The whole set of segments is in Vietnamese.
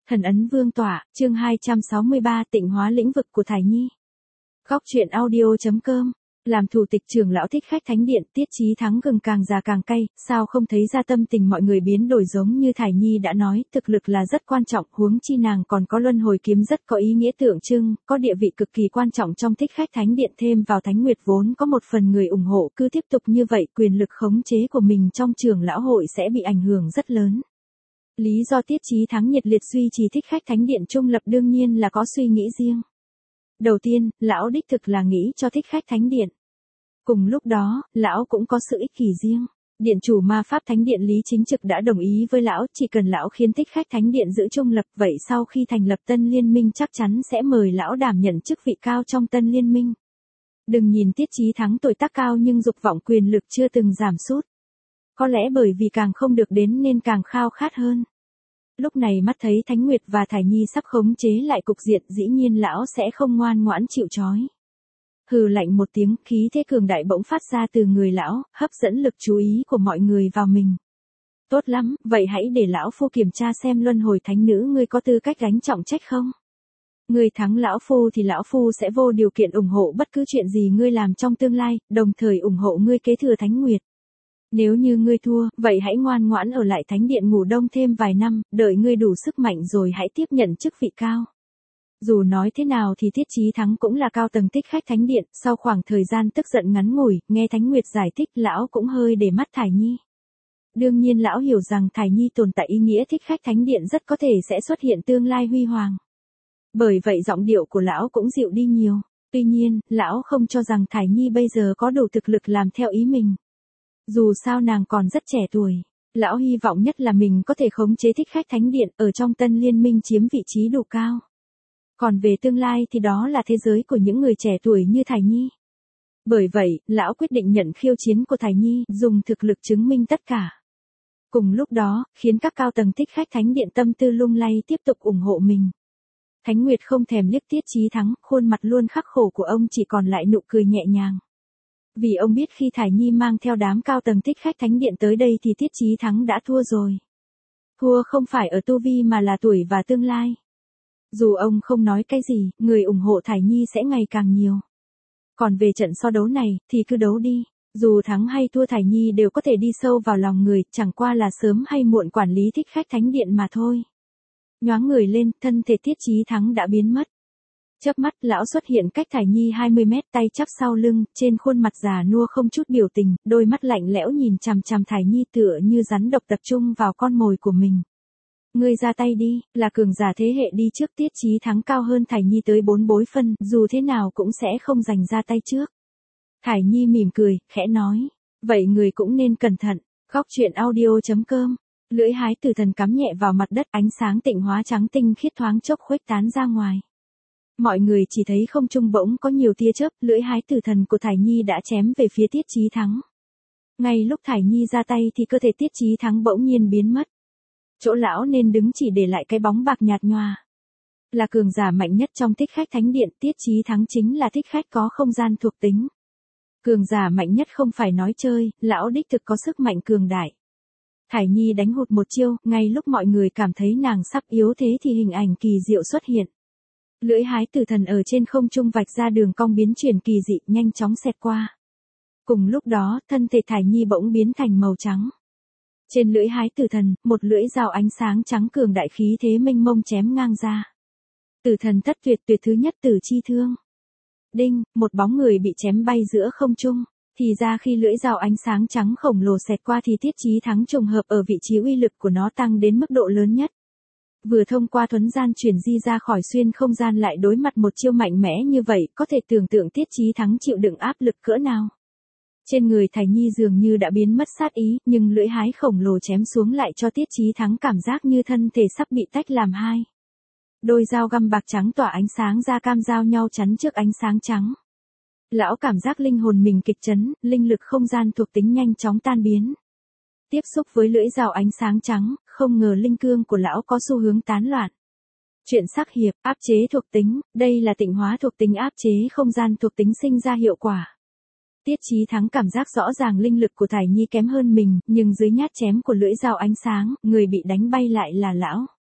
Thần ấn vương tỏa, chương 263 tịnh hóa lĩnh vực của Thải Nhi. Góc truyện audio.com. Làm thủ tịch trưởng lão Thích Khách Thánh Điện, Tiết Chí Thắng gừng càng già càng cay, sao không thấy ra tâm tình mọi người biến đổi giống như Thải Nhi đã nói, thực lực là rất quan trọng, huống chi nàng còn có luân hồi kiếm rất có ý nghĩa tượng trưng, có địa vị cực kỳ quan trọng trong Thích Khách Thánh Điện, thêm vào Thánh Nguyệt vốn có một phần người ủng hộ, cứ tiếp tục như vậy, quyền lực khống chế của mình trong trưởng lão hội sẽ bị ảnh hưởng rất lớn. Lý do Tiết Chí Thắng nhiệt liệt duy trì Thích Khách Thánh Điện trung lập đương nhiên là có suy nghĩ riêng. Đầu tiên, lão đích thực là nghĩ cho Thích Khách Thánh Điện. Cùng lúc đó, lão cũng có sự ích kỷ riêng. Điện chủ ma pháp Thánh Điện Lý Chính Trực đã đồng ý với lão, chỉ cần lão khiến Thích Khách Thánh Điện giữ trung lập, vậy sau khi thành lập tân liên minh chắc chắn sẽ mời lão đảm nhận chức vị cao trong tân liên minh. Đừng nhìn Tiết Chí Thắng tuổi tác cao nhưng dục vọng quyền lực chưa từng giảm sút. Có lẽ bởi vì càng không được đến nên càng khao khát hơn. Lúc này mắt thấy Thánh Nguyệt và Thải Nhi sắp khống chế lại cục diện, dĩ nhiên lão sẽ không ngoan ngoãn chịu trói. Hừ lạnh một tiếng, khí thế cường đại bỗng phát ra từ người lão, hấp dẫn lực chú ý của mọi người vào mình. Tốt lắm, vậy hãy để lão phu kiểm tra xem luân hồi thánh nữ ngươi có tư cách gánh trọng trách không? Ngươi thắng lão phu thì lão phu sẽ vô điều kiện ủng hộ bất cứ chuyện gì ngươi làm trong tương lai, đồng thời ủng hộ ngươi kế thừa Thánh Nguyệt. Nếu như ngươi thua, vậy hãy ngoan ngoãn ở lại Thánh Điện ngủ đông thêm vài năm, đợi ngươi đủ sức mạnh rồi hãy tiếp nhận chức vị cao. Dù nói thế nào thì Tiết Chí Thắng cũng là cao tầng Thích Khách Thánh Điện, sau khoảng thời gian tức giận ngắn ngủi, nghe Thánh Nguyệt giải thích lão cũng hơi để mắt Thải Nhi. Đương nhiên lão hiểu rằng Thải Nhi tồn tại ý nghĩa Thích Khách Thánh Điện rất có thể sẽ xuất hiện tương lai huy hoàng. Bởi vậy giọng điệu của lão cũng dịu đi nhiều. Tuy nhiên, lão không cho rằng Thải Nhi bây giờ có đủ thực lực làm theo ý mình. Dù sao nàng còn rất trẻ tuổi, lão hy vọng nhất là mình có thể khống chế Thích Khách Thánh Điện ở trong tân liên minh chiếm vị trí đủ cao. Còn về tương lai thì đó là thế giới của những người trẻ tuổi như Thải Nhi. Bởi vậy, lão quyết định nhận khiêu chiến của Thải Nhi, dùng thực lực chứng minh tất cả. Cùng lúc đó, khiến các cao tầng Thích Khách Thánh Điện tâm tư lung lay tiếp tục ủng hộ mình. Thánh Nguyệt không thèm liếc Tiết Chí Thắng, khuôn mặt luôn khắc khổ của ông chỉ còn lại nụ cười nhẹ nhàng. Vì ông biết khi Thải Nhi mang theo đám cao tầng Thích Khách Thánh Điện tới đây thì Tiết Chí Thắng đã thua rồi. Thua không phải ở tu vi mà là tuổi và tương lai. Dù ông không nói cái gì, người ủng hộ Thải Nhi sẽ ngày càng nhiều. Còn về trận so đấu này, thì cứ đấu đi. Dù thắng hay thua Thải Nhi đều có thể đi sâu vào lòng người, chẳng qua là sớm hay muộn quản lý Thích Khách Thánh Điện mà thôi. Nhoáng người lên, thân thể Tiết Chí Thắng đã biến mất. Chớp mắt, lão xuất hiện cách Thải Nhi 20 mét, tay chắp sau lưng, trên khuôn mặt già nua không chút biểu tình, đôi mắt lạnh lẽo nhìn chằm chằm Thải Nhi tựa như rắn độc tập trung vào con mồi của mình. Ngươi ra tay đi, là cường giả thế hệ đi trước. Tiết Chí Thắng cao hơn Thải Nhi tới 4 bối phân, dù thế nào cũng sẽ không giành ra tay trước. Thải Nhi mỉm cười, khẽ nói, vậy người cũng nên cẩn thận. Góc truyện audio.com. Lưỡi hái tử thần cắm nhẹ vào mặt đất, ánh sáng tịnh hóa trắng tinh khiết thoáng chốc khuếch tán ra ngoài. Mọi người chỉ thấy không trung bỗng có nhiều tia chớp, lưỡi hái tử thần của Thải Nhi đã chém về phía Tiết Chí Thắng. Ngay lúc Thải Nhi ra tay thì cơ thể Tiết Chí Thắng bỗng nhiên biến mất. Chỗ lão nên đứng chỉ để lại cái bóng bạc nhạt nhòa. Là cường giả mạnh nhất trong Thích Khách Thánh Điện, Tiết Chí Thắng chính là thích khách có không gian thuộc tính. Cường giả mạnh nhất không phải nói chơi, lão đích thực có sức mạnh cường đại. Thải Nhi đánh hụt một chiêu, ngay lúc mọi người cảm thấy nàng sắp yếu thế thì hình ảnh kỳ diệu xuất hiện. Lưỡi hái tử thần ở trên không trung vạch ra đường cong biến chuyển kỳ dị, nhanh chóng xẹt qua. Cùng lúc đó, thân thể Thải Nhi bỗng biến thành màu trắng. Trên lưỡi hái tử thần, một lưỡi dao ánh sáng trắng cường đại khí thế mênh mông chém ngang ra. Tử thần thất tuyệt, tuyệt thứ nhất tử chi thương. Đinh, một bóng người bị chém bay giữa không trung. Thì ra khi lưỡi dao ánh sáng trắng khổng lồ xẹt qua thì Tiết Chí Thắng trùng hợp ở vị trí uy lực của nó tăng đến mức độ lớn nhất. Vừa thông qua thuấn gian chuyển di ra khỏi xuyên không gian lại đối mặt một chiêu mạnh mẽ như vậy, có thể tưởng tượng Tiết Chí Thắng chịu đựng áp lực cỡ nào. Trên người Thải Nhi dường như đã biến mất sát ý, nhưng lưỡi hái khổng lồ chém xuống lại cho Tiết Chí Thắng cảm giác như thân thể sắp bị tách làm hai. Đôi dao găm bạc trắng tỏa ánh sáng da cam giao nhau chắn trước ánh sáng trắng. Lão cảm giác linh hồn mình kịch chấn, linh lực không gian thuộc tính nhanh chóng tan biến. Tiếp xúc với lưỡi dao ánh sáng trắng, không ngờ linh cương của lão có xu hướng tán loạn. Chuyện sắc hiệp, áp chế thuộc tính, đây là tịnh hóa thuộc tính áp chế không gian thuộc tính sinh ra hiệu quả. Tiết Chí Thắng cảm giác rõ ràng linh lực của Thải Nhi kém hơn mình, nhưng dưới nhát chém của lưỡi dao ánh sáng, người bị đánh bay lại là lão.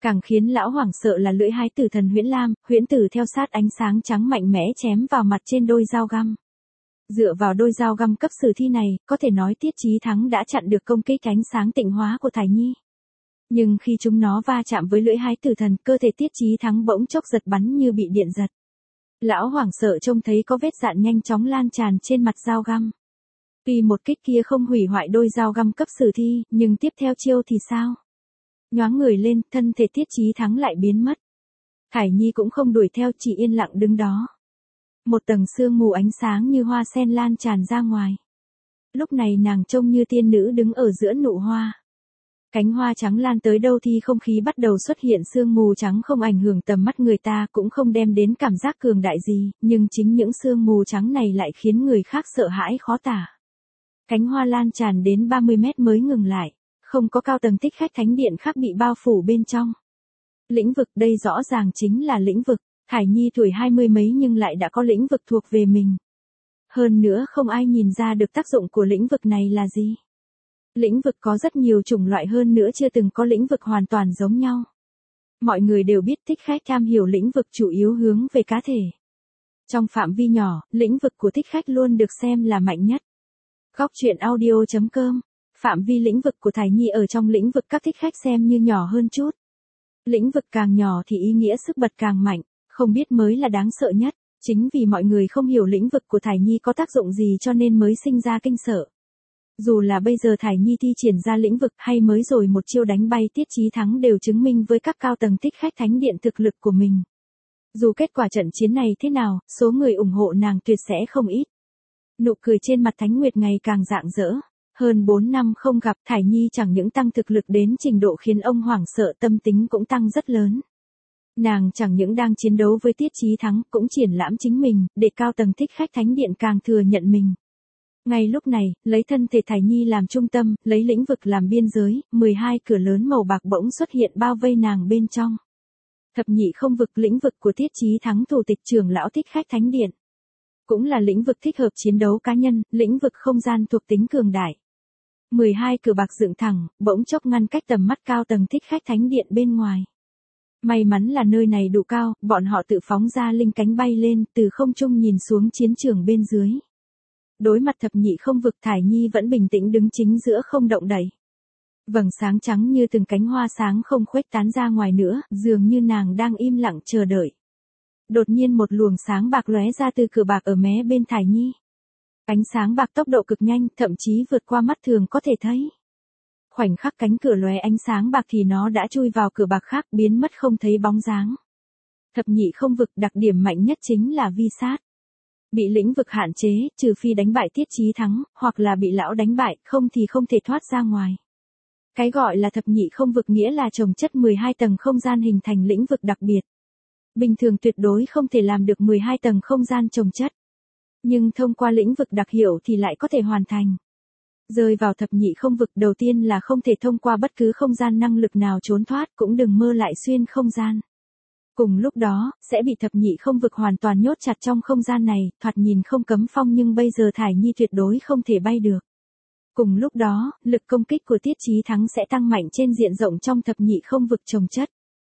Càng khiến lão hoảng sợ là lưỡi hái tử thần huyễn lam, huyễn tử theo sát ánh sáng trắng mạnh mẽ chém vào mặt trên đôi dao găm. Dựa vào đôi dao găm cấp sử thi này, có thể nói Tiết Chí Thắng đã chặn được công kích ánh sáng tịnh hóa của Thải Nhi. Nhưng khi chúng nó va chạm với lưỡi hái tử thần, cơ thể Tiết Chí Thắng bỗng chốc giật bắn như bị điện giật. Lão hoảng sợ trông thấy có vết dạn nhanh chóng lan tràn trên mặt dao găm. Tuy một kích kia không hủy hoại đôi dao găm cấp sử thi, nhưng tiếp theo chiêu thì sao? Nhoáng người lên, thân thể Tiết Chí Thắng lại biến mất. Thải Nhi cũng không đuổi theo, chỉ yên lặng đứng đó. Một tầng sương mù ánh sáng như hoa sen lan tràn ra ngoài. Lúc này nàng trông như tiên nữ đứng ở giữa nụ hoa. Cánh hoa trắng lan tới đâu thì không khí bắt đầu xuất hiện sương mù trắng, không ảnh hưởng tầm mắt người ta, cũng không đem đến cảm giác cường đại gì, nhưng chính những sương mù trắng này lại khiến người khác sợ hãi khó tả. Cánh hoa lan tràn đến 30 mét mới ngừng lại, không có cao tầng thích khách thánh điện khác bị bao phủ bên trong. Lĩnh vực đây rõ ràng chính là lĩnh vực, Thải Nhi tuổi 20 mấy nhưng lại đã có lĩnh vực thuộc về mình. Hơn nữa không ai nhìn ra được tác dụng của lĩnh vực này là gì. Lĩnh vực có rất nhiều chủng loại, hơn nữa chưa từng có lĩnh vực hoàn toàn giống nhau. Mọi người đều biết thích khách am hiểu lĩnh vực chủ yếu hướng về cá thể. Trong phạm vi nhỏ, lĩnh vực của thích khách luôn được xem là mạnh nhất. Góc truyện audio.com. Phạm vi lĩnh vực của Thải Nhi ở trong lĩnh vực các thích khách xem như nhỏ hơn chút. Lĩnh vực càng nhỏ thì ý nghĩa sức bật càng mạnh, không biết mới là đáng sợ nhất. Chính vì mọi người không hiểu lĩnh vực của Thải Nhi có tác dụng gì cho nên mới sinh ra kinh sợ. Dù là bây giờ Thải Nhi thi triển ra lĩnh vực hay mới rồi một chiêu đánh bay Tiết Chí Thắng đều chứng minh với các cao tầng thích khách thánh điện thực lực của mình. Dù kết quả trận chiến này thế nào, số người ủng hộ nàng tuyệt sẽ không ít. Nụ cười trên mặt Thánh Nguyệt ngày càng rạng rỡ. Hơn 4 năm không gặp, Thải Nhi chẳng những tăng thực lực đến trình độ khiến ông hoảng sợ, tâm tính cũng tăng rất lớn. Nàng chẳng những đang chiến đấu với Tiết Chí Thắng, cũng triển lãm chính mình, để cao tầng thích khách thánh điện càng thừa nhận mình. Ngay lúc này, lấy thân thể Thải Nhi làm trung tâm, lấy lĩnh vực làm biên giới, 12 cửa lớn màu bạc bỗng xuất hiện bao vây nàng bên trong. Thập nhị không vực, lĩnh vực của Tiết Chí Thắng, thủ tịch trưởng lão thích khách thánh điện. Cũng là lĩnh vực thích hợp chiến đấu cá nhân, lĩnh vực không gian thuộc tính cường đại. 12 cửa bạc dựng thẳng, bỗng chốc ngăn cách tầm mắt cao tầng thích khách thánh điện bên ngoài. May mắn là nơi này đủ cao, bọn họ tự phóng ra linh cánh bay lên, từ không trung nhìn xuống chiến trường bên dưới. Đối mặt thập nhị không vực, Thải Nhi vẫn bình tĩnh đứng chính giữa không động đậy. Vầng sáng trắng như từng cánh hoa sáng không khuếch tán ra ngoài nữa, dường như nàng đang im lặng chờ đợi. Đột nhiên một luồng sáng bạc lóe ra từ cửa bạc ở mé bên Thải Nhi. Ánh sáng bạc tốc độ cực nhanh, thậm chí vượt qua mắt thường có thể thấy. Khoảnh khắc cánh cửa lóe ánh sáng bạc thì nó đã chui vào cửa bạc khác, biến mất không thấy bóng dáng. Thập nhị không vực, đặc điểm mạnh nhất chính là vi sát. Bị lĩnh vực hạn chế, trừ phi đánh bại Tiết Chí Thắng, hoặc là bị lão đánh bại, không thì không thể thoát ra ngoài. Cái gọi là thập nhị không vực nghĩa là chồng chất 12 tầng không gian hình thành lĩnh vực đặc biệt. Bình thường tuyệt đối không thể làm được 12 tầng không gian chồng chất. Nhưng thông qua lĩnh vực đặc hiệu thì lại có thể hoàn thành. Rơi vào thập nhị không vực, đầu tiên là không thể thông qua bất cứ không gian năng lực nào trốn thoát, cũng đừng mơ lại xuyên không gian. Cùng lúc đó, sẽ bị thập nhị không vực hoàn toàn nhốt chặt trong không gian này, thoạt nhìn không cấm phong nhưng bây giờ Thải Nhi tuyệt đối không thể bay được. Cùng lúc đó, lực công kích của Tiết Chí Thắng sẽ tăng mạnh trên diện rộng trong thập nhị không vực chồng chất.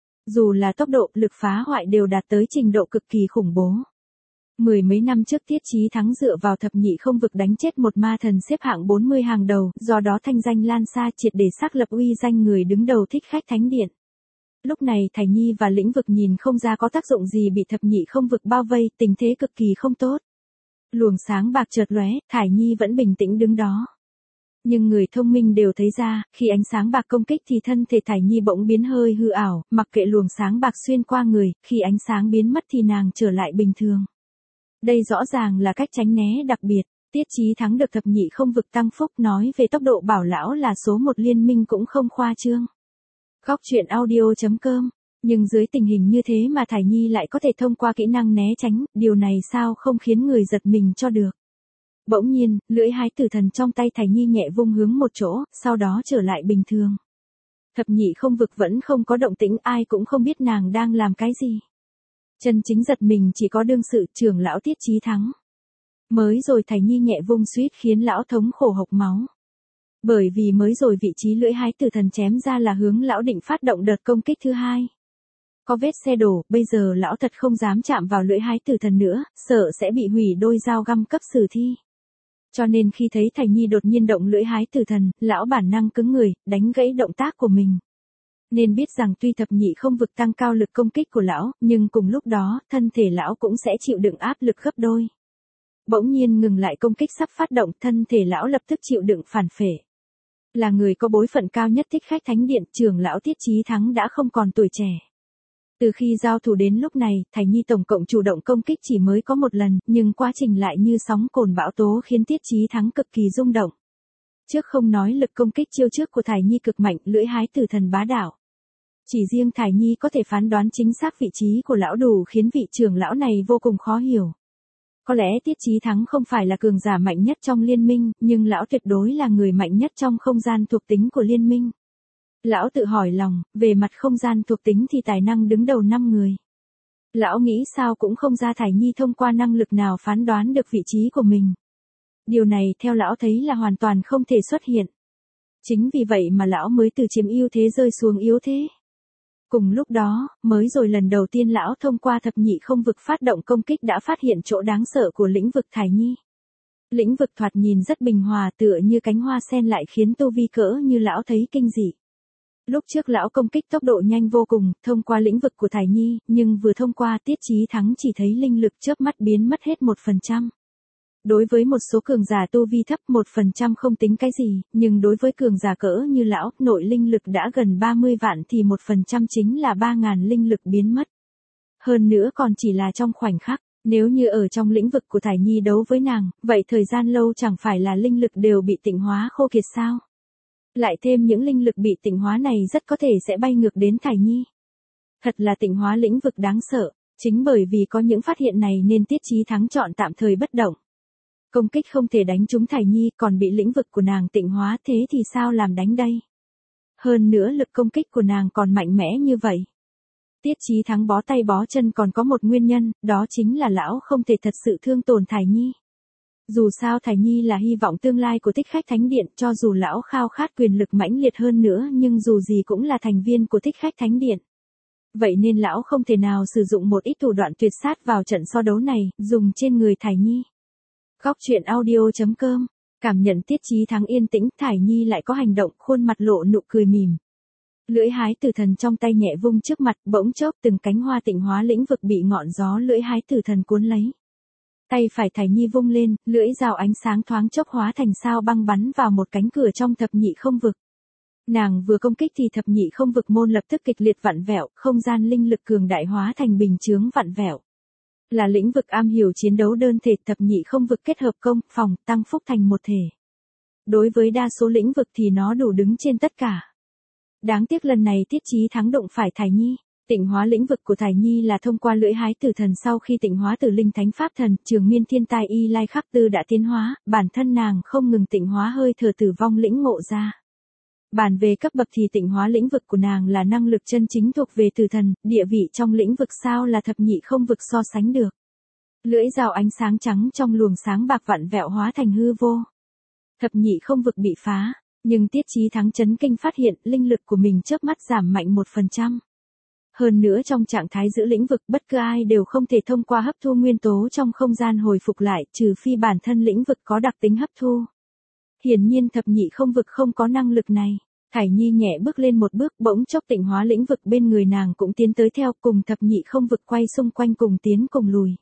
Dù là tốc độ, lực phá hoại đều đạt tới trình độ cực kỳ khủng bố. Mười mấy năm trước Tiết Chí Thắng dựa vào thập nhị không vực đánh chết một ma thần xếp hạng 40 hàng đầu, do đó thanh danh lan xa, triệt để xác lập uy danh người đứng đầu thích khách thánh điện. Lúc này Thải Nhi và lĩnh vực nhìn không ra có tác dụng gì, bị thập nhị không vực bao vây, tình thế cực kỳ không tốt. Luồng sáng bạc chợt lóe, Thải Nhi vẫn bình tĩnh đứng đó. Nhưng người thông minh đều thấy ra, khi ánh sáng bạc công kích thì thân thể Thải Nhi bỗng biến hơi hư ảo, mặc kệ luồng sáng bạc xuyên qua người, khi ánh sáng biến mất thì nàng trở lại bình thường. Đây rõ ràng là cách tránh né đặc biệt. Tiết Chí Thắng được thập nhị không vực tăng phúc, nói về tốc độ bảo lão là số 1 liên minh cũng không khoa trương. Góc truyện audio.com. Nhưng dưới tình hình như thế mà Thải Nhi lại có thể thông qua kỹ năng né tránh, điều này sao không khiến người giật mình cho được. Bỗng nhiên, lưỡi hái tử thần trong tay Thải Nhi nhẹ vung hướng một chỗ, sau đó trở lại bình thường. Thập nhị không vực vẫn không có động tĩnh, ai cũng không biết nàng đang làm cái gì. Chân chính giật mình chỉ có đương sự trưởng lão Tiết Chí Thắng. Mới rồi Thải Nhi nhẹ vung suýt khiến lão thống khổ hộc máu. Bởi vì mới rồi vị trí lưỡi hái tử thần chém ra là hướng lão định phát động đợt công kích thứ hai. Có vết xe đổ, bây giờ lão thật không dám chạm vào lưỡi hái tử thần nữa, sợ sẽ bị hủy đôi dao găm cấp sử thi. Cho nên khi thấy Thải Nhi đột nhiên động lưỡi hái tử thần, lão bản năng cứng người, đánh gãy động tác của mình. Nên biết rằng tuy thập nhị không vực tăng cao lực công kích của lão, nhưng cùng lúc đó, thân thể lão cũng sẽ chịu đựng áp lực gấp đôi. Bỗng nhiên ngừng lại công kích sắp phát động, thân thể lão lập tức chịu đựng phản phệ. Là người có bối phận cao nhất Thích Khách Thánh Điện, trưởng lão Tiết Chí Thắng đã không còn tuổi trẻ. Từ khi giao thủ đến lúc này, Thải Nhi tổng cộng chủ động công kích chỉ mới có một lần, nhưng quá trình lại như sóng cồn bão tố khiến Tiết Chí Thắng cực kỳ rung động. Trước không nói lực công kích chiêu trước của Thải Nhi cực mạnh, lưỡi hái tử thần bá đạo. Chỉ riêng Thải Nhi có thể phán đoán chính xác vị trí của lão đủ khiến vị trưởng lão này vô cùng khó hiểu. Có lẽ Tiết Chí Thắng không phải là cường giả mạnh nhất trong liên minh, nhưng lão tuyệt đối là người mạnh nhất trong không gian thuộc tính của liên minh. Lão tự hỏi lòng, về mặt không gian thuộc tính thì tài năng đứng đầu 5 người. Lão nghĩ sao cũng không ra Thải Nhi thông qua năng lực nào phán đoán được vị trí của mình. Điều này theo lão thấy là hoàn toàn không thể xuất hiện. Chính vì vậy mà lão mới từ chiếm ưu thế rơi xuống yếu thế. Cùng lúc đó, mới rồi lần đầu tiên lão thông qua thập nhị không vực phát động công kích đã phát hiện chỗ đáng sợ của lĩnh vực Thải Nhi. Lĩnh vực thoạt nhìn rất bình hòa tựa như cánh hoa sen lại khiến tu vi cỡ như lão thấy kinh dị. Lúc trước lão công kích tốc độ nhanh vô cùng, thông qua lĩnh vực của Thải Nhi, nhưng vừa thông qua Tiết Chí Thắng chỉ thấy linh lực chớp mắt biến mất hết 1%. Đối với một số cường giả tu vi thấp 1% không tính cái gì, nhưng đối với cường giả cỡ như lão, nội linh lực đã gần 30 vạn thì 1% chính là 3.000 linh lực biến mất. Hơn nữa còn chỉ là trong khoảnh khắc, nếu như ở trong lĩnh vực của Thải Nhi đấu với nàng, vậy thời gian lâu chẳng phải là linh lực đều bị tịnh hóa khô kiệt sao? Lại thêm những linh lực bị tịnh hóa này rất có thể sẽ bay ngược đến Thải Nhi. Thật là tịnh hóa lĩnh vực đáng sợ, chính bởi vì có những phát hiện này nên Tiết Chí Thắng chọn tạm thời bất động. Công kích không thể đánh trúng Thải Nhi còn bị lĩnh vực của nàng tịnh hóa thế thì sao làm đánh đây? Hơn nữa lực công kích của nàng còn mạnh mẽ như vậy. Tiết Chí Thắng bó tay bó chân còn có một nguyên nhân, đó chính là lão không thể thật sự thương tổn Thải Nhi. Dù sao Thải Nhi là hy vọng tương lai của Thích Khách Thánh Điện, cho dù lão khao khát quyền lực mãnh liệt hơn nữa nhưng dù gì cũng là thành viên của Thích Khách Thánh Điện. Vậy nên lão không thể nào sử dụng một ít thủ đoạn tuyệt sát vào trận so đấu này, dùng trên người Thải Nhi. Góc truyện audio.com, cảm nhận Tiết Chí Thắng yên tĩnh, Thải Nhi lại có hành động, khuôn mặt lộ nụ cười mỉm. Lưỡi hái tử thần trong tay nhẹ vung trước mặt, bỗng chốc từng cánh hoa tịnh hóa lĩnh vực bị ngọn gió lưỡi hái tử thần cuốn lấy. Tay phải Thải Nhi vung lên, lưỡi dao ánh sáng thoáng chốc hóa thành sao băng bắn vào một cánh cửa trong thập nhị không vực. Nàng vừa công kích thì thập nhị không vực môn lập tức kịch liệt vặn vẹo, không gian linh lực cường đại hóa thành bình chướng vặn vẹo. Là lĩnh vực am hiểu chiến đấu đơn thể, thập nhị không vực kết hợp công, phòng, tăng phúc thành một thể. Đối với đa số lĩnh vực thì nó đủ đứng trên tất cả. Đáng tiếc lần này Tiết Chí Thắng đụng phải Thải Nhi. Tịnh hóa lĩnh vực của Thải Nhi là thông qua lưỡi hái tử thần sau khi tịnh hóa tử linh thánh pháp thần, trường miên thiên tai y lai khắc tư đã tiến hóa, bản thân nàng không ngừng tịnh hóa hơi thở tử vong lĩnh ngộ ra. Bàn về cấp bậc thì tịnh hóa lĩnh vực của nàng là năng lực chân chính thuộc về tử thần, địa vị trong lĩnh vực sao là thập nhị không vực so sánh được. Lưỡi dao ánh sáng trắng trong luồng sáng bạc vặn vẹo hóa thành hư vô. Thập nhị không vực bị phá, nhưng Tiết Chí Thắng chấn kinh phát hiện linh lực của mình chớp mắt giảm mạnh 1%. Hơn nữa trong trạng thái giữ lĩnh vực bất cứ ai đều không thể thông qua hấp thu nguyên tố trong không gian hồi phục lại trừ phi bản thân lĩnh vực có đặc tính hấp thu. Hiển nhiên thập nhị không vực không có năng lực này. Thải Nhi nhẹ bước lên một bước bỗng chốc tịnh hóa lĩnh vực bên người nàng cũng tiến tới theo cùng thập nhị không vực quay xung quanh cùng tiến cùng lùi.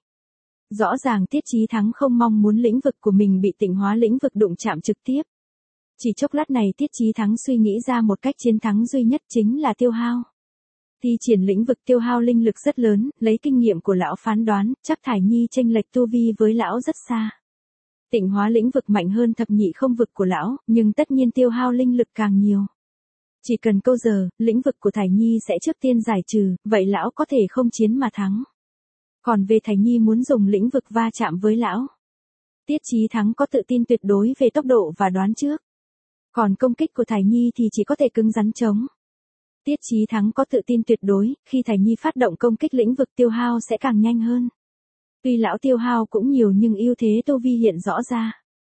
Rõ ràng Tiết Chí Thắng không mong muốn lĩnh vực của mình bị tịnh hóa lĩnh vực đụng chạm trực tiếp. Chỉ chốc lát này Tiết Chí Thắng suy nghĩ ra một cách chiến thắng duy nhất chính là tiêu hao. Thi triển lĩnh vực tiêu hao linh lực rất lớn, lấy kinh nghiệm của lão phán đoán, chắc Thải Nhi chênh lệch tu vi với lão rất xa. Tịnh hóa lĩnh vực mạnh hơn thập nhị không vực của lão, nhưng tất nhiên tiêu hao linh lực càng nhiều. Chỉ cần câu giờ, lĩnh vực của Thải Nhi sẽ trước tiên giải trừ, vậy lão có thể không chiến mà thắng. Còn về Thải Nhi muốn dùng lĩnh vực va chạm với lão. Tiết Chí Thắng có tự tin tuyệt đối về tốc độ và đoán trước. Còn công kích của Thải Nhi thì chỉ có thể cứng rắn chống. Tiết Chí Thắng có tự tin tuyệt đối, khi Thải Nhi phát động công kích lĩnh vực tiêu hao sẽ càng nhanh hơn. Tuy lão tiêu hao cũng nhiều nhưng ưu thế tu vi hiện rõ ra.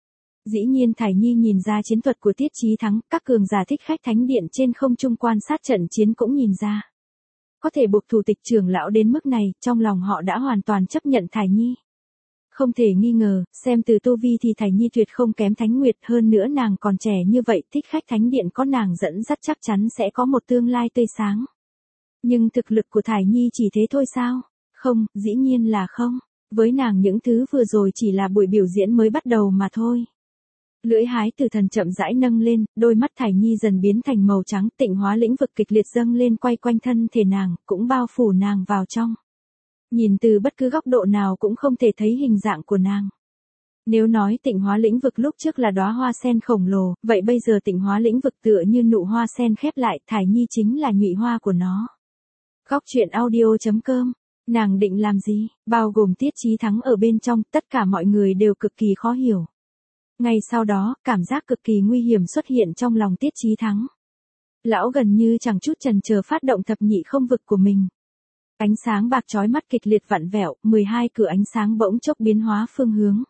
Dĩ nhiên Thải Nhi nhìn ra chiến thuật của Tiết Chí Thắng, các cường giả thích khách thánh điện trên không trung quan sát trận chiến cũng nhìn ra. Có thể buộc thủ tịch trưởng lão đến mức này, trong lòng họ đã hoàn toàn chấp nhận Thải Nhi. Không thể nghi ngờ, xem từ tu vi thì Thải Nhi tuyệt không kém Thánh Nguyệt, hơn nữa nàng còn trẻ như vậy, thích khách thánh điện có nàng dẫn dắt chắc chắn sẽ có một tương lai tươi sáng. Nhưng thực lực của Thải Nhi chỉ thế thôi sao? Không, dĩ nhiên là không. Với nàng những thứ vừa rồi chỉ là buổi biểu diễn mới bắt đầu mà thôi. Lưỡi hái tử thần chậm rãi nâng lên, đôi mắt Thải Nhi dần biến thành màu trắng, tịnh hóa lĩnh vực kịch liệt dâng lên quay quanh thân thể nàng, cũng bao phủ nàng vào trong. Nhìn từ bất cứ góc độ nào cũng không thể thấy hình dạng của nàng. Nếu nói tịnh hóa lĩnh vực lúc trước là đóa hoa sen khổng lồ, vậy bây giờ tịnh hóa lĩnh vực tựa như nụ hoa sen khép lại, Thải Nhi chính là nhụy hoa của nó. Góc truyện audio.com. Nàng định làm gì, bao gồm Tiết Chí Thắng ở bên trong, tất cả mọi người đều cực kỳ khó hiểu. Ngay sau đó, cảm giác cực kỳ nguy hiểm xuất hiện trong lòng Tiết Chí Thắng. Lão gần như chẳng chút chần chờ phát động thập nhị không vực của mình. Ánh sáng bạc chói mắt kịch liệt vặn vẹo, 12 cửa ánh sáng bỗng chốc biến hóa phương hướng.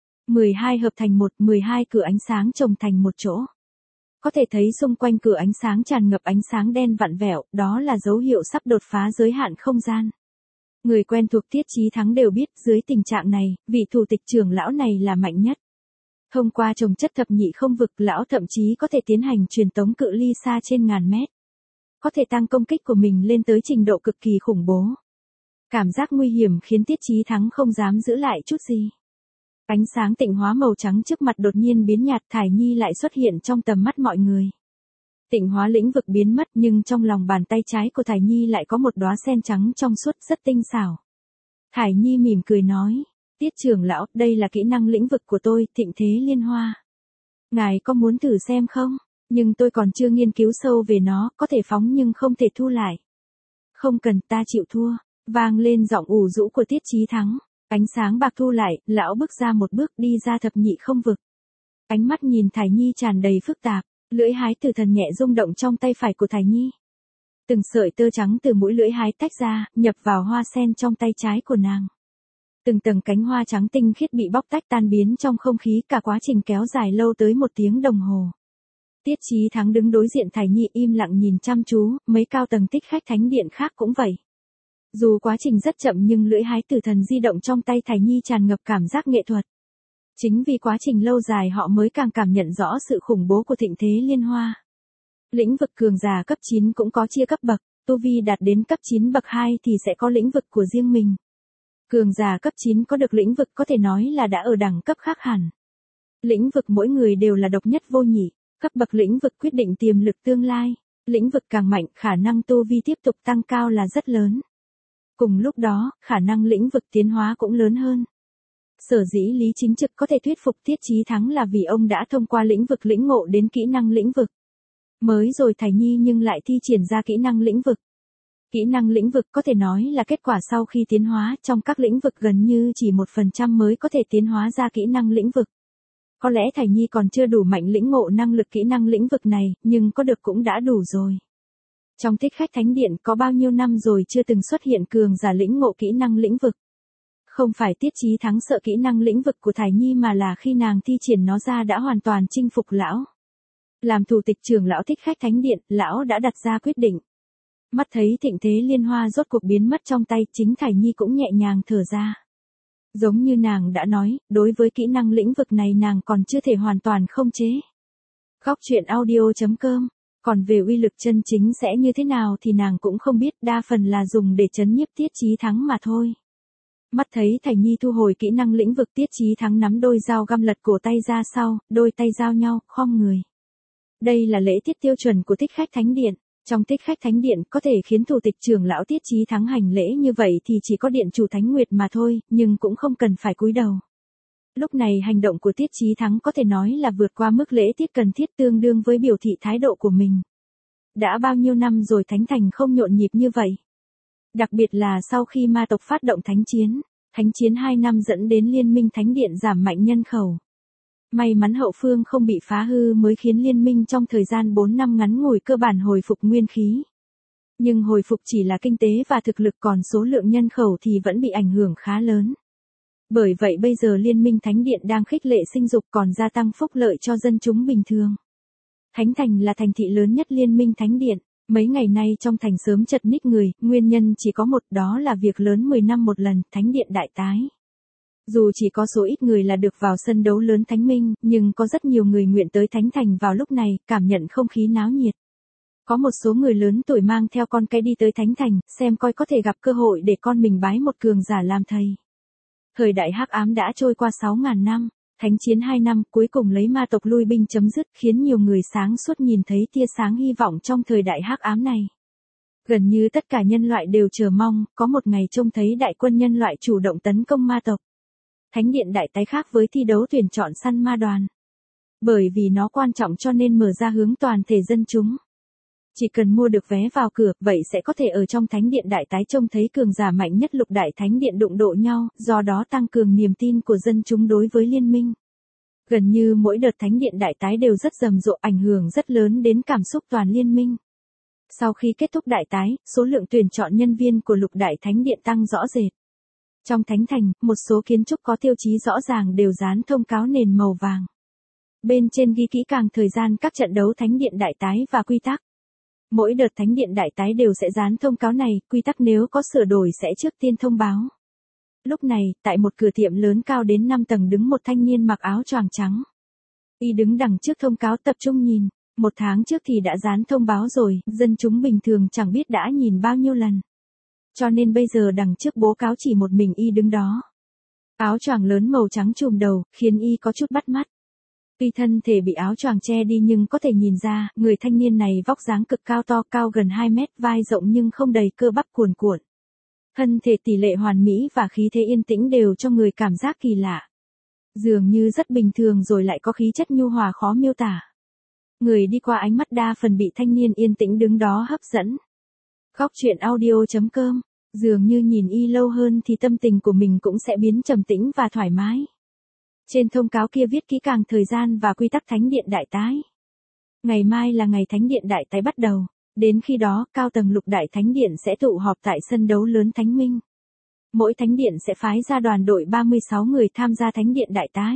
12 hợp thành một, 12 cửa ánh sáng chồng thành một chỗ. Có thể thấy xung quanh cửa ánh sáng tràn ngập ánh sáng đen vặn vẹo, đó là dấu hiệu sắp đột phá giới hạn không gian. Người quen thuộc Tiết Chí Thắng đều biết, dưới tình trạng này, vị thủ tịch trưởng lão này là mạnh nhất. Thông qua trồng chất thập nhị không vực, lão thậm chí có thể tiến hành truyền tống cự ly xa trên ngàn mét. Có thể tăng công kích của mình lên tới trình độ cực kỳ khủng bố. Cảm giác nguy hiểm khiến Tiết Chí Thắng không dám giữ lại chút gì. Ánh sáng tịnh hóa màu trắng trước mặt đột nhiên biến nhạt, Thải Nhi lại xuất hiện trong tầm mắt mọi người. Tịnh hóa lĩnh vực biến mất nhưng trong lòng bàn tay trái của Thải Nhi lại có một đóa sen trắng trong suốt rất tinh xảo. Thải Nhi mỉm cười nói, Tiết trưởng lão, đây là kỹ năng lĩnh vực của tôi, Thịnh Thế Liên Hoa. Ngài có muốn thử xem không? Nhưng tôi còn chưa nghiên cứu sâu về nó, có thể phóng nhưng không thể thu lại. Không cần, ta chịu thua. Vang lên giọng ủ rũ của Tiết Chí Thắng. Ánh sáng bạc thu lại, lão bước ra một bước đi ra thập nhị không vực. Ánh mắt nhìn Thải Nhi tràn đầy phức tạp, lưỡi hái tử thần nhẹ rung động trong tay phải của Thải Nhi. Từng sợi tơ trắng từ mũi lưỡi hái tách ra, nhập vào hoa sen trong tay trái của nàng. Từng tầng cánh hoa trắng tinh khiết bị bóc tách tan biến trong không khí, cả quá trình kéo dài lâu tới 1 tiếng đồng hồ. Tiết Chí Thắng đứng đối diện Thải Nhi im lặng nhìn chăm chú, mấy cao tầng thích khách thánh điện khác cũng vậy. Dù quá trình rất chậm nhưng lưỡi hái tử thần di động trong tay Thải Nhi tràn ngập cảm giác nghệ thuật. Chính vì quá trình lâu dài họ mới càng cảm nhận rõ sự khủng bố của Thịnh Thế Liên Hoa. Lĩnh vực cường giả cấp 9 cũng có chia cấp bậc, tu vi đạt đến cấp 9 bậc 2 thì sẽ có lĩnh vực của riêng mình. Cường giả cấp 9 có được lĩnh vực có thể nói là đã ở đẳng cấp khác hẳn. Lĩnh vực mỗi người đều là độc nhất vô nhị, cấp bậc lĩnh vực quyết định tiềm lực tương lai, lĩnh vực càng mạnh khả năng tu vi tiếp tục tăng cao là rất lớn. Cùng lúc đó, khả năng lĩnh vực tiến hóa cũng lớn hơn. Sở dĩ Lý Chính Trực có thể thuyết phục Tiết Chí Thắng là vì ông đã thông qua lĩnh vực lĩnh ngộ đến kỹ năng lĩnh vực. Mới rồi Thải Nhi nhưng lại thi triển ra kỹ năng lĩnh vực. Kỹ năng lĩnh vực có thể nói là kết quả sau khi tiến hóa, trong các lĩnh vực gần như chỉ 1% mới có thể tiến hóa ra kỹ năng lĩnh vực. Có lẽ Thải Nhi còn chưa đủ mạnh lĩnh ngộ năng lực kỹ năng lĩnh vực này, nhưng có được cũng đã đủ rồi. Trong thích khách thánh điện có bao nhiêu năm rồi chưa từng xuất hiện cường giả lĩnh ngộ kỹ năng lĩnh vực. Không phải Tiết Chí Thắng sợ kỹ năng lĩnh vực của Thải Nhi mà là khi nàng thi triển nó ra đã hoàn toàn chinh phục lão. Làm thủ tịch trưởng lão thích khách thánh điện, lão đã đặt ra quyết định. Mắt thấy Thịnh Thế Liên Hoa rốt cuộc biến mất trong tay, chính Thải Nhi cũng nhẹ nhàng thở ra. Giống như nàng đã nói, đối với kỹ năng lĩnh vực này nàng còn chưa thể hoàn toàn không chế. Góc truyện audio.com. Còn về uy lực chân chính sẽ như thế nào thì nàng cũng không biết, đa phần là dùng để trấn nhiếp Tiết Chí Thắng mà thôi. Mắt thấy Thải Nhi thu hồi kỹ năng lĩnh vực, Tiết Chí Thắng nắm đôi dao găm lật cổ tay ra sau, đôi tay giao nhau, khom người. Đây là lễ tiết tiêu chuẩn của thích khách thánh điện. Trong thích khách thánh điện có thể khiến thủ tịch trưởng lão Tiết Chí Thắng hành lễ như vậy thì chỉ có điện chủ Thánh Nguyệt mà thôi, nhưng cũng không cần phải cúi đầu. Lúc này hành động của Tiết Chí Thắng có thể nói là vượt qua mức lễ tiết cần thiết, tương đương với biểu thị thái độ của mình. Đã bao nhiêu năm rồi Thánh Thành không nhộn nhịp như vậy. Đặc biệt là sau khi ma tộc phát động thánh chiến 2 năm dẫn đến liên minh thánh điện giảm mạnh nhân khẩu. May mắn hậu phương không bị phá hư mới khiến liên minh trong thời gian 4 năm ngắn ngủi cơ bản hồi phục nguyên khí. Nhưng hồi phục chỉ là kinh tế và thực lực, còn số lượng nhân khẩu thì vẫn bị ảnh hưởng khá lớn. Bởi vậy bây giờ Liên minh Thánh Điện đang khích lệ sinh dục còn gia tăng phúc lợi cho dân chúng bình thường. Thánh Thành là thành thị lớn nhất Liên minh Thánh Điện. Mấy ngày nay trong thành sớm chật ních người, nguyên nhân chỉ có một, đó là việc lớn 10 năm một lần, Thánh Điện đại tái. Dù chỉ có số ít người là được vào sân đấu lớn Thánh Minh, nhưng có rất nhiều người nguyện tới Thánh Thành vào lúc này, cảm nhận không khí náo nhiệt. Có một số người lớn tuổi mang theo con cái đi tới Thánh Thành, xem coi có thể gặp cơ hội để con mình bái một cường giả làm thầy. Thời đại hắc ám đã trôi qua 6.000 năm, thánh chiến 2 năm cuối cùng lấy ma tộc lui binh chấm dứt, khiến nhiều người sáng suốt nhìn thấy tia sáng hy vọng trong thời đại hắc ám này. Gần như tất cả nhân loại đều chờ mong, có một ngày trông thấy đại quân nhân loại chủ động tấn công ma tộc. Thánh Điện đại tái khác với thi đấu tuyển chọn săn ma đoàn. Bởi vì nó quan trọng cho nên mở ra hướng toàn thể dân chúng. Chỉ cần mua được vé vào cửa, vậy sẽ có thể ở trong Thánh Điện đại tái trông thấy cường giả mạnh nhất lục đại Thánh Điện đụng độ nhau, do đó tăng cường niềm tin của dân chúng đối với liên minh. Gần như mỗi đợt Thánh Điện đại tái đều rất rầm rộ, ảnh hưởng rất lớn đến cảm xúc toàn liên minh. Sau khi kết thúc đại tái, số lượng tuyển chọn nhân viên của lục đại Thánh Điện tăng rõ rệt. Trong Thánh Thành, một số kiến trúc có tiêu chí rõ ràng đều dán thông cáo nền màu vàng. Bên trên ghi kỹ càng thời gian các trận đấu Thánh Điện đại tái và quy tắc. Mỗi đợt Thánh Điện đại tái đều sẽ dán thông cáo này, quy tắc nếu có sửa đổi sẽ trước tiên thông báo. Lúc này, tại một cửa tiệm lớn cao đến 5 tầng đứng một thanh niên mặc áo choàng trắng. Y đứng đằng trước thông cáo tập trung nhìn, 1 tháng trước thì đã dán thông báo rồi, dân chúng bình thường chẳng biết đã nhìn bao nhiêu lần. Cho nên bây giờ đằng trước bố cáo chỉ một mình Y đứng đó. Áo choàng lớn màu trắng trùm đầu, khiến Y có chút bắt mắt. Tuy thân thể bị áo choàng che đi nhưng có thể nhìn ra, người thanh niên này vóc dáng cực cao to, cao gần 2 mét, vai rộng nhưng không đầy, cơ bắp cuồn cuộn. Thân thể tỷ lệ hoàn mỹ và khí thế yên tĩnh đều cho người cảm giác kỳ lạ. Dường như rất bình thường rồi lại có khí chất nhu hòa khó miêu tả. Người đi qua ánh mắt đa phần bị thanh niên yên tĩnh đứng đó hấp dẫn. Góc truyện audio.com, dường như nhìn Y lâu hơn thì tâm tình của mình cũng sẽ biến trầm tĩnh và thoải mái. Trên thông cáo kia viết kỹ càng thời gian và quy tắc Thánh Điện đại tái. Ngày mai là ngày Thánh Điện đại tái bắt đầu, đến khi đó, cao tầng lục đại Thánh Điện sẽ tụ họp tại sân đấu lớn Thánh Minh. Mỗi Thánh Điện sẽ phái ra đoàn đội 36 người tham gia Thánh Điện đại tái.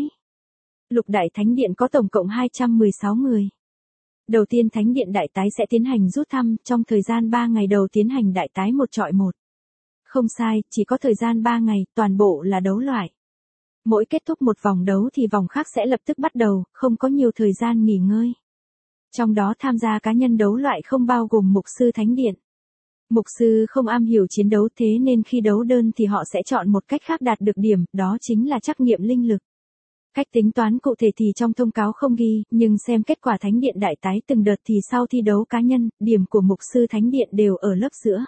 Lục đại Thánh Điện có tổng cộng 216 người. Đầu tiên Thánh Điện đại tái sẽ tiến hành rút thăm, trong thời gian 3 ngày đầu tiến hành đại tái 1 chọi 1. Không sai, chỉ có thời gian 3 ngày, toàn bộ là đấu loại. Mỗi kết thúc một vòng đấu thì vòng khác sẽ lập tức bắt đầu, không có nhiều thời gian nghỉ ngơi. Trong đó tham gia cá nhân đấu loại không bao gồm mục sư Thánh Điện. Mục sư không am hiểu chiến đấu, thế nên khi đấu đơn thì họ sẽ chọn một cách khác đạt được điểm, đó chính là trắc nghiệm linh lực. Cách tính toán cụ thể thì trong thông cáo không ghi, nhưng xem kết quả Thánh Điện đại tái từng đợt thì sau thi đấu cá nhân, điểm của mục sư Thánh Điện đều ở lớp giữa.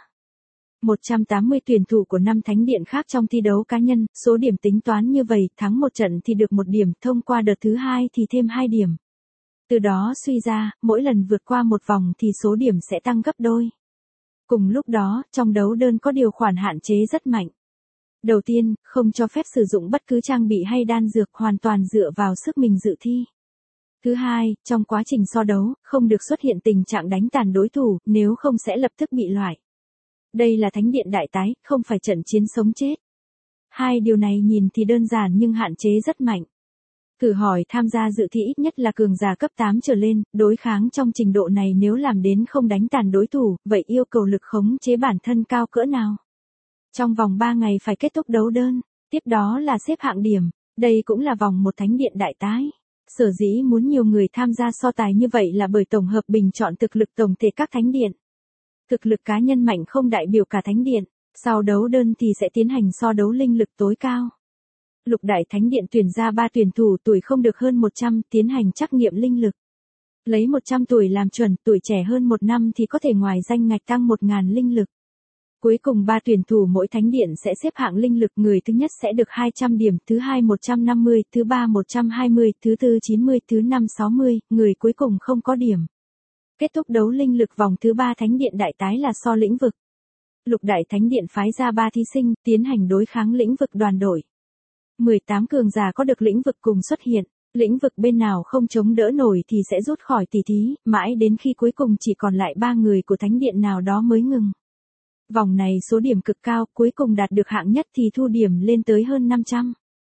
180 tuyển thủ của 5 Thánh Điện khác trong thi đấu cá nhân, số điểm tính toán như vậy, thắng một trận thì được 1 điểm, thông qua đợt thứ 2 thì thêm 2 điểm. Từ đó suy ra, mỗi lần vượt qua một vòng thì số điểm sẽ tăng gấp đôi. Cùng lúc đó, trong đấu đơn có điều khoản hạn chế rất mạnh. Đầu tiên, không cho phép sử dụng bất cứ trang bị hay đan dược, hoàn toàn dựa vào sức mình dự thi. Thứ hai, trong quá trình so đấu, không được xuất hiện tình trạng đánh tàn đối thủ, nếu không sẽ lập tức bị loại. Đây là Thánh Điện đại tái, không phải trận chiến sống chết. Hai điều này nhìn thì đơn giản nhưng hạn chế rất mạnh. Thử hỏi tham gia dự thi ít nhất là cường giả cấp 8 trở lên, đối kháng trong trình độ này nếu làm đến không đánh tàn đối thủ, vậy yêu cầu lực khống chế bản thân cao cỡ nào? Trong vòng 3 ngày phải kết thúc đấu đơn, tiếp đó là xếp hạng điểm, đây cũng là vòng một Thánh Điện đại tái. Sở dĩ muốn nhiều người tham gia so tài như vậy là bởi tổng hợp bình chọn thực lực tổng thể các Thánh Điện. Thực lực cá nhân mạnh không đại biểu cả Thánh Điện, sau đấu đơn thì sẽ tiến hành so đấu linh lực tối cao. Lục đại Thánh Điện tuyển ra 3 tuyển thủ tuổi không được hơn 100, tiến hành trắc nghiệm linh lực. Lấy 100 tuổi làm chuẩn, tuổi trẻ hơn 1 năm thì có thể ngoài danh ngạch tăng 1.000 linh lực. Cuối cùng 3 tuyển thủ mỗi Thánh Điện sẽ xếp hạng linh lực, người thứ nhất sẽ được 200 điểm, thứ hai 150, thứ ba 120, thứ tư 90, thứ năm 60, người cuối cùng không có điểm. Kết thúc đấu linh lực vòng thứ 3 Thánh Điện đại tái là so lĩnh vực. Lục đại Thánh Điện phái ra 3 thí sinh, tiến hành đối kháng lĩnh vực đoàn đội. 18 cường giả có được lĩnh vực cùng xuất hiện, lĩnh vực bên nào không chống đỡ nổi thì sẽ rút khỏi tỷ thí, mãi đến khi cuối cùng chỉ còn lại 3 người của Thánh Điện nào đó mới ngừng. Vòng này số điểm cực cao, cuối cùng đạt được hạng nhất thì thu điểm lên tới hơn 500.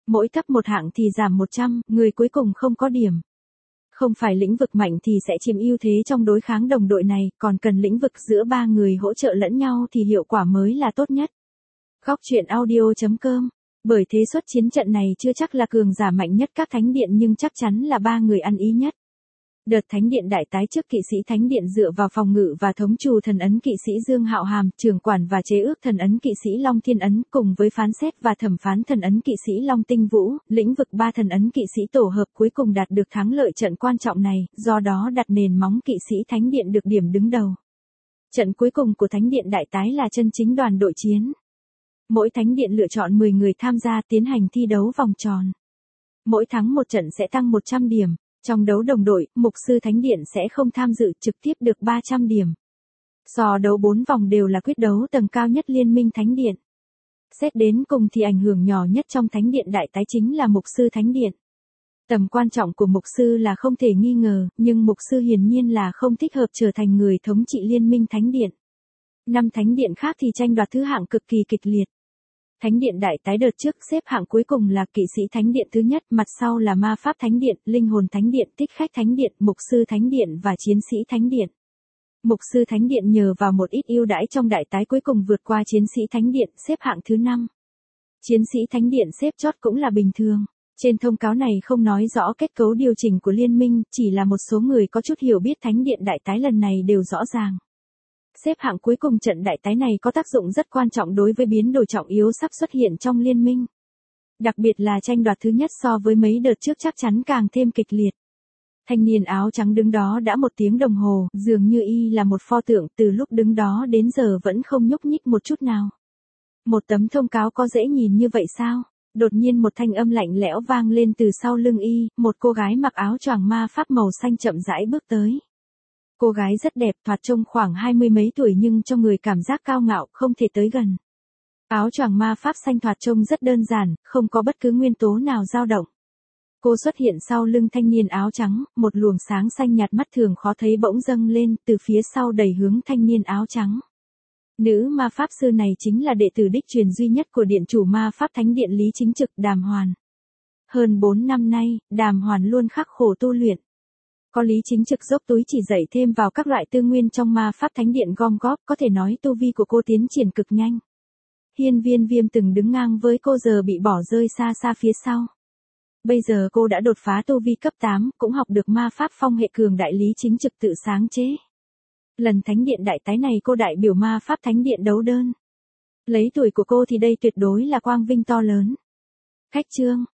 Mỗi cấp một hạng thì giảm 100, người cuối cùng không có điểm. Không phải lĩnh vực mạnh thì sẽ chiếm ưu thế trong đối kháng đồng đội này, còn cần lĩnh vực giữa ba người hỗ trợ lẫn nhau thì hiệu quả mới là tốt nhất. Góc truyện audio.com. Bởi thế suất chiến trận này chưa chắc là cường giả mạnh nhất các thánh điện nhưng chắc chắn là ba người ăn ý nhất. Đợt thánh điện đại tái trước kỵ sĩ thánh điện dựa vào phòng ngự và thống trù thần ấn kỵ sĩ Dương Hạo Hàm, trưởng quản và chế ước thần ấn kỵ sĩ Long Thiên ấn cùng với phán xét và thẩm phán thần ấn kỵ sĩ Long Tinh Vũ, lĩnh vực ba thần ấn kỵ sĩ tổ hợp cuối cùng đạt được thắng lợi trận quan trọng này, do đó đặt nền móng kỵ sĩ thánh điện được điểm đứng đầu. Trận cuối cùng của thánh điện đại tái là chân chính đoàn đội chiến. Mỗi thánh điện lựa chọn 10 người tham gia tiến hành thi đấu vòng tròn. Mỗi thắng một trận sẽ tăng 100 điểm. Trong đấu đồng đội, mục sư thánh điện sẽ không tham dự trực tiếp được 300 điểm. So đấu 4 vòng đều là quyết đấu tầng cao nhất liên minh thánh điện. Xét đến cùng thì ảnh hưởng nhỏ nhất trong thánh điện đại tái chính là mục sư thánh điện. Tầm quan trọng của mục sư là không thể nghi ngờ, nhưng mục sư hiển nhiên là không thích hợp trở thành người thống trị liên minh thánh điện. 5 thánh điện khác thì tranh đoạt thứ hạng cực kỳ kịch liệt. Thánh điện đại tái đợt trước xếp hạng cuối cùng là kỵ sĩ thánh điện thứ nhất, mặt sau là ma pháp thánh điện, linh hồn thánh điện, thích khách thánh điện, mục sư thánh điện và chiến sĩ thánh điện. Mục sư thánh điện nhờ vào một ít ưu đãi trong đại tái cuối cùng vượt qua chiến sĩ thánh điện, xếp hạng thứ 5. Chiến sĩ thánh điện xếp chót cũng là bình thường. Trên thông cáo này không nói rõ kết cấu điều chỉnh của liên minh, chỉ là một số người có chút hiểu biết thánh điện đại tái lần này đều rõ ràng. Xếp hạng cuối cùng trận đại tái này có tác dụng rất quan trọng đối với biến đổi trọng yếu sắp xuất hiện trong liên minh. Đặc biệt là tranh đoạt thứ nhất so với mấy đợt trước chắc chắn càng thêm kịch liệt. Thanh niên áo trắng đứng đó đã 1 tiếng đồng hồ, dường như y là một pho tượng, từ lúc đứng đó đến giờ vẫn không nhúc nhích một chút nào. Một tấm thông cáo có dễ nhìn như vậy sao? Đột nhiên một thanh âm lạnh lẽo vang lên từ sau lưng y, một cô gái mặc áo choàng ma pháp màu xanh chậm rãi bước tới. Cô gái rất đẹp, thoạt trông khoảng 20 mấy tuổi nhưng cho người cảm giác cao ngạo, không thể tới gần. Áo choàng ma pháp xanh thoạt trông rất đơn giản, không có bất cứ nguyên tố nào dao động. Cô xuất hiện sau lưng thanh niên áo trắng, một luồng sáng xanh nhạt mắt thường khó thấy bỗng dâng lên, từ phía sau đẩy hướng thanh niên áo trắng. Nữ ma pháp sư này chính là đệ tử đích truyền duy nhất của điện chủ ma pháp thánh điện Lý Chính Trực, Đàm Hoàn. Hơn 4 năm nay, Đàm Hoàn luôn khắc khổ tu luyện. Có Lý Chính Trực dốc túi chỉ dạy thêm vào các loại tư nguyên trong ma pháp thánh điện gom góp, có thể nói tu vi của cô tiến triển cực nhanh. Hiên Viên Viêm từng đứng ngang với cô giờ bị bỏ rơi xa xa phía sau. Bây giờ cô đã đột phá tu vi cấp 8, cũng học được ma pháp phong hệ cường đại Lý Chính Trực tự sáng chế. Lần thánh điện đại tái này cô đại biểu ma pháp thánh điện đấu đơn. Lấy tuổi của cô thì đây tuyệt đối là quang vinh to lớn. Khách chương.